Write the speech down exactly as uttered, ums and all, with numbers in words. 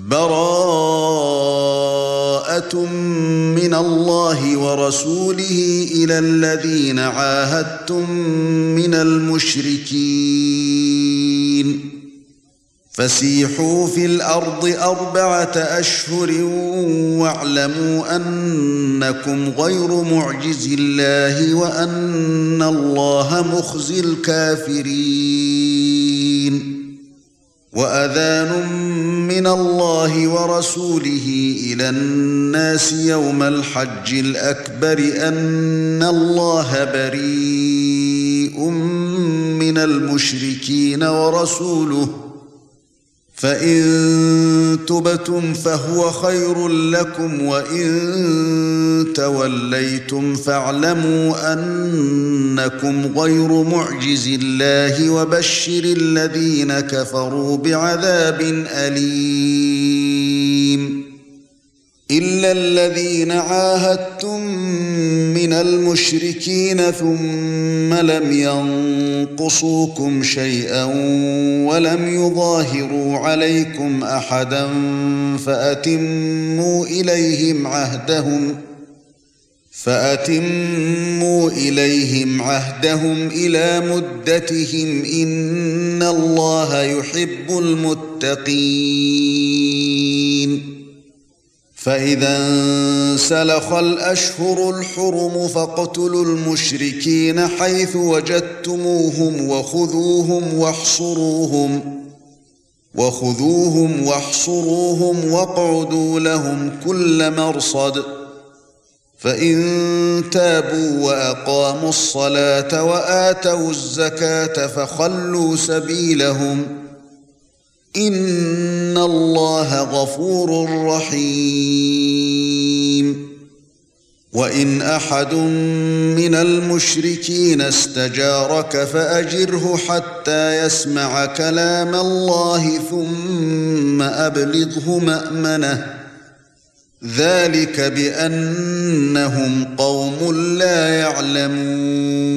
براءة من الله ورسوله إلى الذين عاهدتم من المشركين فسيحوا في الأرض أربعة أشهر واعلموا أنكم غير معجز الله وأن الله مخزي الكافرين وأذان من الله ورسوله إلى الناس يوم الحج الأكبر أن الله بريء من المشركين ورسوله فإن تبتم فهو خير لكم وإن توليتم فاعلموا أنكم غير معجز الله وبشر الذين كفروا بعذاب أليم إلا الذين عاهدتم من المشركين ثم لم ينقصوكم شيئا ولم يظاهروا عليكم أحدا فأتموا إليهم عهدهم فأتموا إليهم عهدهم إلى مدتهم إن الله يحب المتقين فإذا انسلخ الأشهر الحرم فاقتلوا المشركين حيث وجدتموهم وخذوهم واحصروهم وخذوهم واحصروهم واقعدوا لهم كل مرصد فإن تابوا وأقاموا الصلاة وآتوا الزكاة فخلوا سبيلهم إن الله غفور رحيم وإن أحد من المشركين استجارك فأجره حتى يسمع كلام الله ثم أبلغه مأمنه ذلك بأنهم قوم لا يعلمون